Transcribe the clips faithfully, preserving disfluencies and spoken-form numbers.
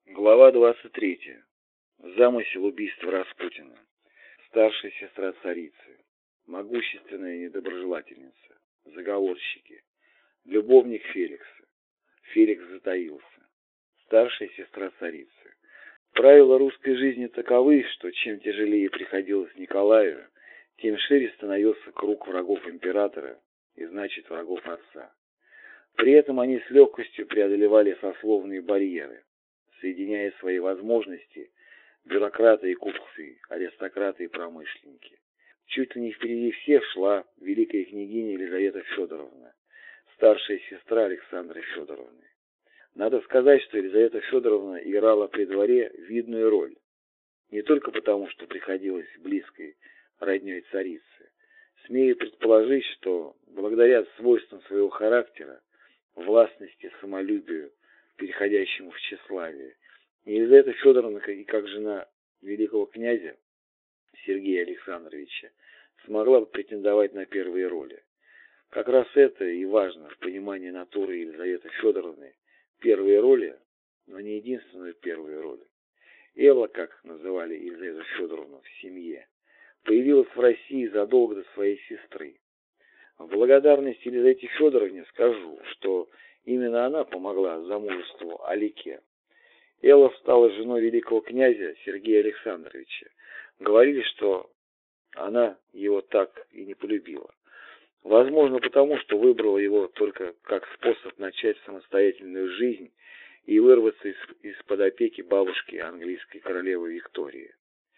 Глава двадцать третья. Замысел убийства Распутина. Старшая сестра царицы. Могущественная недоброжелательница. Заговорщики. Любовник Феликса. Феликс затаился. Старшая сестра царицы. Правила русской жизни таковы, что чем тяжелее приходилось Николаю, тем шире становился круг врагов императора и, значит, врагов отца. При этом они с легкостью преодолевали сословные барьеры, соединяя свои возможности, бюрократы и купцы, аристократы и промышленники. Чуть ли не впереди всех шла великая княгиня Елизавета Федоровна, старшая сестра Александры Федоровны. Надо сказать, что Елизавета Федоровна играла при дворе видную роль, не только потому, что приходилась близкой родней царицы. Смею предположить, что благодаря свойствам своего характера, властности, самолюбию, переходящему в тщеславие, Елизавета Федоровна, и как жена великого князя Сергея Александровича, смогла бы претендовать на первые роли. Как раз это и важно в понимании натуры Елизаветы Федоровны. Первые роли, но не единственную первую роль. Элла, как называли Елизавету Федоровну в семье, появилась в России задолго до своей сестры. В благодарность Елизавете Федоровне скажу, что именно она помогла замужеству Алике. Элла стала женой великого князя Сергея Александровича. Говорили, что она его так и не полюбила. Возможно, потому, что выбрала его только как способ начать самостоятельную жизнь и вырваться из, из-под опеки бабушки английской королевы Виктории,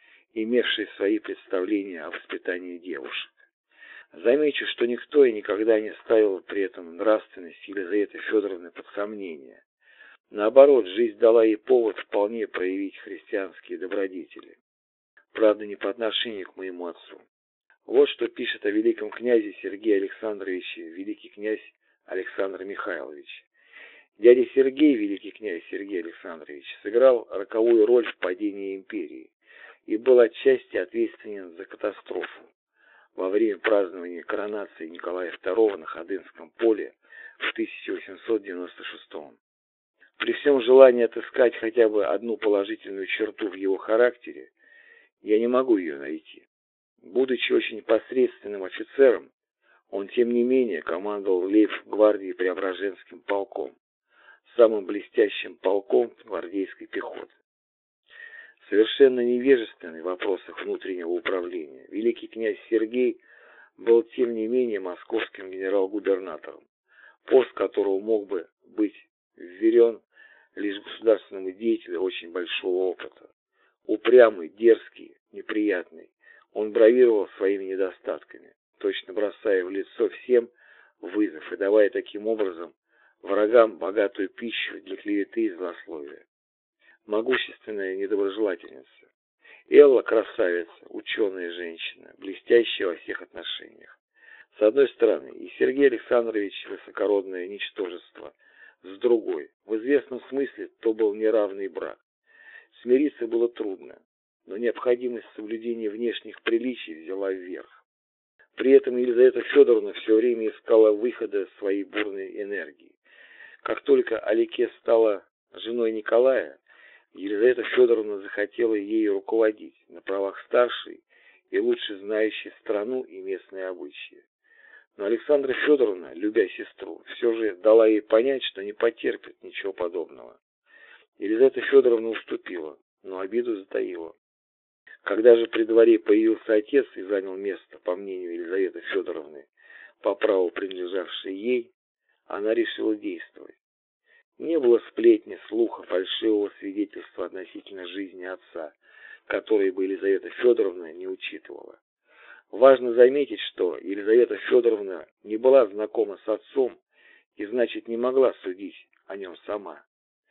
имевшей свои представления о воспитании девушек. Замечу, что никто и никогда не ставил при этом нравственность Елизаветы Федоровны под сомнение. Наоборот, жизнь дала ей повод вполне проявить христианские добродетели. Правда, не по отношению к моему отцу. Вот что пишет о великом князе Сергее Александровиче великий князь Александр Михайлович. Дядя Сергей, великий князь Сергей Александрович, сыграл роковую роль в падении империи и был отчасти ответственен за катастрофу во время празднования коронации Николая второго на Ходынском поле в тысяча восемьсот девяносто шестом. При всем желании отыскать хотя бы одну положительную черту в его характере, я не могу ее найти. Будучи очень посредственным офицером, он, тем не менее, командовал лейб-гвардией Преображенским полком, самым блестящим полком гвардейской пехоты. Совершенно невежественный в вопросах внутреннего управления, великий князь Сергей был, тем не менее, московским генерал-губернатором, пост которого мог бы быть вверен лишь государственному деятелю очень большого опыта. Упрямый, дерзкий, неприятный, он бравировал своими недостатками, точно бросая в лицо всем вызов и давая таким образом врагам богатую пищу для клеветы и злословия. Могущественная недоброжелательница. Элла – красавица, ученая женщина, блестящая во всех отношениях. С одной стороны, и Сергей Александрович – высокородное ничтожество, с другой, в известном смысле, то был неравный брак. Смириться было трудно, но необходимость соблюдения внешних приличий взяла вверх. При этом Елизавета Федоровна все время искала выхода своей бурной энергии. Как только Алике стала женой Николая, Елизавета Федоровна захотела ею руководить на правах старшей и лучше знающей страну и местные обычаи. Но Александра Федоровна, любя сестру, все же дала ей понять, что не потерпит ничего подобного. Елизавета Федоровна уступила, но обиду затаила. Когда же при дворе появился отец и занял место, по мнению Елизаветы Федоровны, по праву принадлежавшее ей, она решила действовать. Не было сплетни, слуха, фальшивого свидетельства относительно жизни отца, которые бы Елизавета Федоровна не учитывала. Важно заметить, что Елизавета Федоровна не была знакома с отцом и, значит, не могла судить о нем сама.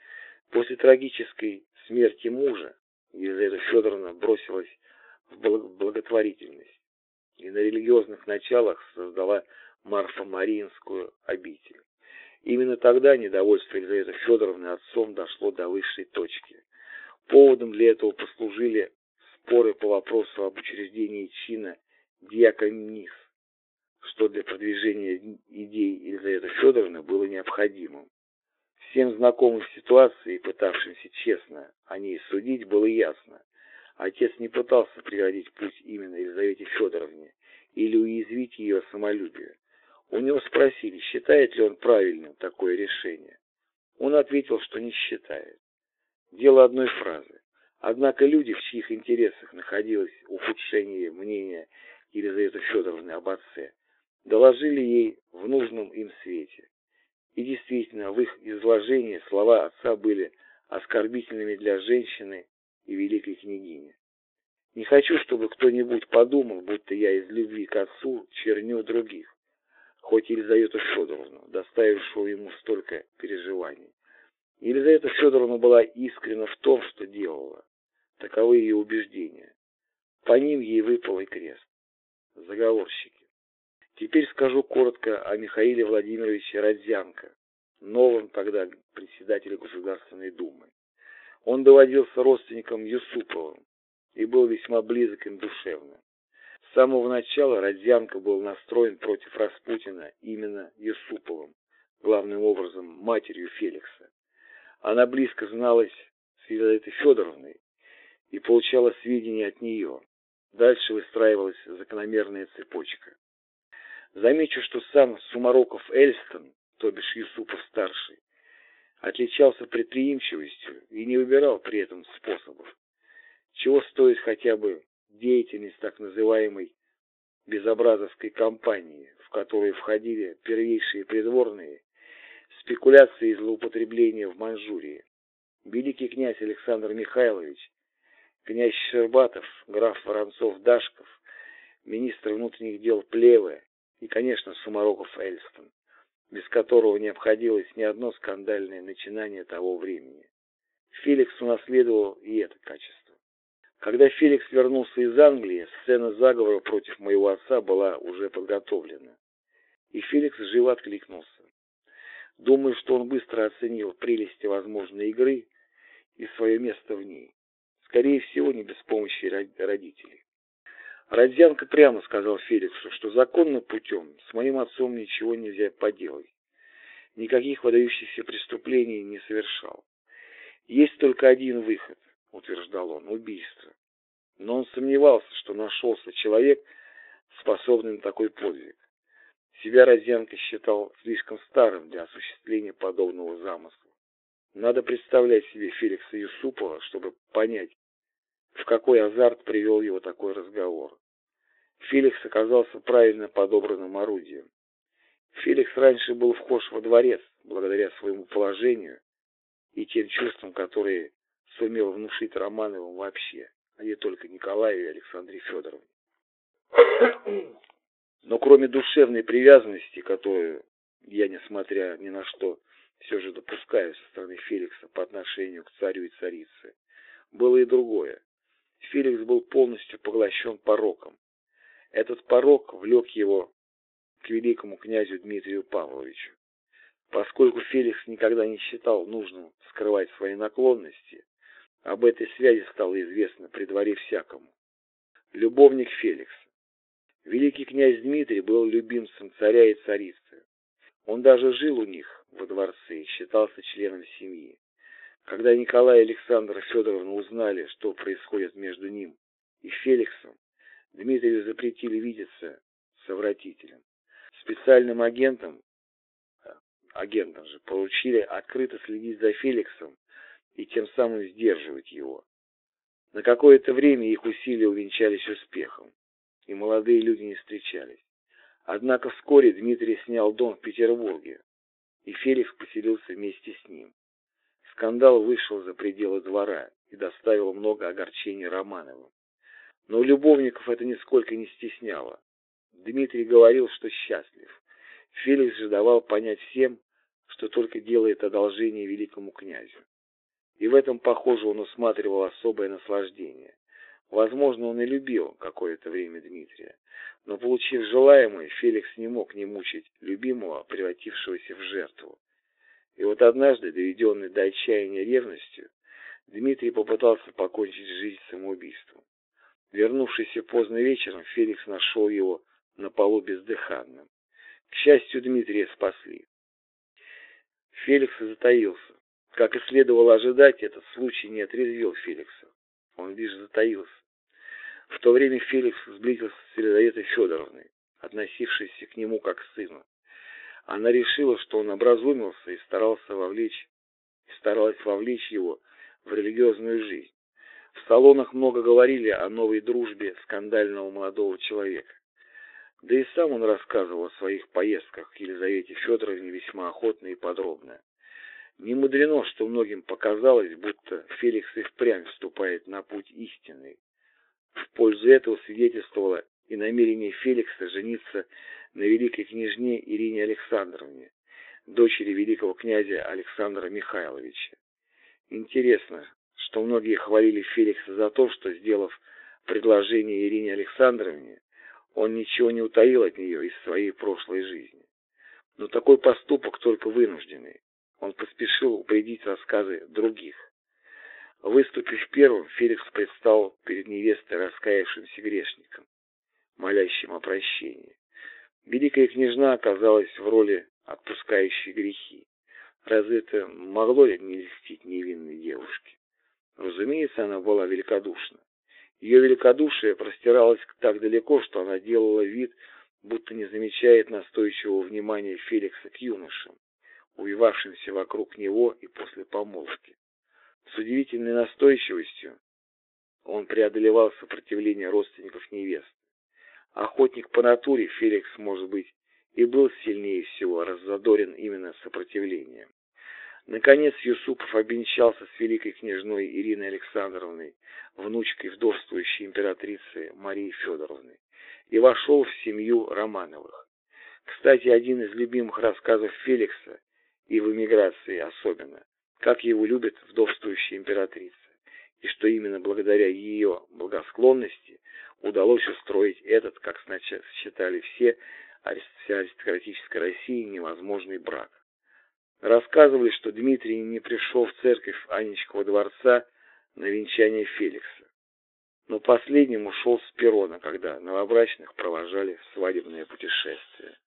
После трагической смерти мужа Елизавета Федоровна бросилась в благотворительность и на религиозных началах создала Марфо-Мариинскую обитель. Именно тогда недовольство Елизаветы Федоровны отцом дошло до высшей точки. Поводом для этого послужили споры по вопросу об учреждении чина диаконис, что для продвижения идей Елизаветы Федоровны было необходимым. Всем знакомым с ситуацией, пытавшимся честно о ней судить, было ясно. Отец не пытался преградить путь именно Елизавете Федоровне или уязвить ее самолюбие. У него спросили, считает ли он правильным такое решение. Он ответил, что не считает. Дело одной фразы. Однако люди, в чьих интересах находилось ухудшение мнения Елизаветы Федоровны об отце, доложили ей в нужном им свете. И действительно, в их изложении слова отца были оскорбительными для женщины и великой княгини. Не хочу, чтобы кто-нибудь подумал, будто я из любви к отцу черню других, хоть Елизавету Федоровну, доставившую ему столько переживаний. Елизавета Федоровна была искренна в том, что делала. Таковы ее убеждения. По ним ей выпал и крест. Заговорщики. Теперь скажу коротко о Михаиле Владимировиче Родзянко, новом тогда председателе Государственной Думы. Он доводился родственником Юсуповым и был весьма близок им душевно. С самого начала Родзянко был настроен против Распутина именно Юсуповым, главным образом матерью Феликса. Она близко зналась с Елизаветой Федоровной и получала сведения от нее. Дальше выстраивалась закономерная цепочка. Замечу, что сам Сумароков-Эльстон, то бишь Юсупов-старший, отличался предприимчивостью и не выбирал при этом способов. Чего стоит хотя бы деятельность так называемой безобразовской кампании, в которую входили первейшие придворные, спекуляции и злоупотребления в Маньчжурии. Великий князь Александр Михайлович, князь Щербатов, граф Воронцов-Дашков, министр внутренних дел Плеве и, конечно, Сумароков-Эльстон, без которого не обходилось ни одно скандальное начинание того времени. Феликс унаследовал и это качество. Когда Феликс вернулся из Англии, сцена заговора против моего отца была уже подготовлена. И Феликс живо откликнулся. Думаю, что он быстро оценил прелести возможной игры и свое место в ней. Скорее всего, не без помощи родителей. Родзянко прямо сказал Феликсу, что законным путем с моим отцом ничего нельзя поделать. Никаких выдающихся преступлений не совершал. Есть только один выход, утверждал он, убийство. Но он сомневался, что нашелся человек, способный на такой подвиг. Себя Родзянко считал слишком старым для осуществления подобного замысла. Надо представлять себе Феликса Юсупова, чтобы понять, в какой азарт привел его такой разговор. Феликс оказался правильно подобранным орудием. Феликс раньше был вхож во дворец, благодаря своему положению и тем чувствам, которые сумел внушить Романовым вообще, а не только Николаю и Александре Федоровне. Но кроме душевной привязанности, которую я, несмотря ни на что, все же допускаю со стороны Феликса по отношению к царю и царице, было и другое. Феликс был полностью поглощен пороком. Этот порок влек его к великому князю Дмитрию Павловичу. Поскольку Феликс никогда не считал нужным скрывать свои наклонности, об этой связи стало известно при дворе всякому. Любовник Феликса. Великий князь Дмитрий был любимцем царя и царицы. Он даже жил у них во дворце и считался членом семьи. Когда Николай и Александра Федоровна узнали, что происходит между ним и Феликсом, Дмитрию запретили видеться с совратителем. Специальным агентам, агентам же поручили открыто следить за Феликсом и тем самым сдерживать его. На какое-то время их усилия увенчались успехом, и молодые люди не встречались. Однако вскоре Дмитрий снял дом в Петербурге, и Феликс поселился вместе с ним. Скандал вышел за пределы двора и доставил много огорчений Романовым. Но любовников это нисколько не стесняло. Дмитрий говорил, что счастлив. Феликс же давал понять всем, что только делает одолжение великому князю. И в этом, похоже, он усматривал особое наслаждение. Возможно, он и любил какое-то время Дмитрия, но, получив желаемое, Феликс не мог не мучить любимого, превратившегося в жертву. И вот однажды, доведенный до отчаяния ревностью, Дмитрий попытался покончить жизнь самоубийством. Вернувшийся поздно вечером, Феликс нашел его на полу бездыханным. К счастью, Дмитрия спасли. Феликс и затаился. Как и следовало ожидать, этот случай не отрезвил Феликса. Он лишь затаился. В то время Феликс сблизился с Елизаветой Федоровной, относившейся к нему как к сыну. Она решила, что он образумился и старался вовлечь, и старалась вовлечь его в религиозную жизнь. В салонах много говорили о новой дружбе скандального молодого человека. Да и сам он рассказывал о своих поездках к Елизавете Федоровне весьма охотно и подробно. Не мудрено, что многим показалось, будто Феликс и впрямь вступает на путь истинный. В пользу этого свидетельствовало и намерение Феликса жениться на великой княжне Ирине Александровне, дочери великого князя Александра Михайловича. Интересно, что многие хвалили Феликса за то, что, сделав предложение Ирине Александровне, он ничего не утаил от нее из своей прошлой жизни. Но такой поступок только вынужденный. Он поспешил упредить рассказы других. Выступив первым, Феликс предстал перед невестой раскаявшимся грешником, молящим о прощении. Великая княжна оказалась в роли отпускающей грехи. Разве это могло ли не льстить невинной девушке? Разумеется, она была великодушна. Ее великодушие простиралось так далеко, что она делала вид, будто не замечает настойчивого внимания Феликса к юношам, увивавшимся вокруг него и после помолвки. С удивительной настойчивостью он преодолевал сопротивление родственников невесты. Охотник по натуре, Феликс, может быть, и был сильнее всего раззадорен именно сопротивлением. Наконец Юсупов обвенчался с великой княжной Ириной Александровной, внучкой вдовствующей императрицы Марии Федоровны, и вошел в семью Романовых. Кстати, один из любимых рассказов Феликса, и в эмиграции особенно, как его любит вдовствующая императрица, и что именно благодаря ее благосклонности удалось устроить этот, как сначала считали все, вся аристократической России невозможный брак. Рассказывали, что Дмитрий не пришел в церковь Анечкова дворца на венчание Феликса, но последним ушел с перрона, когда новобрачных провожали в свадебное путешествие.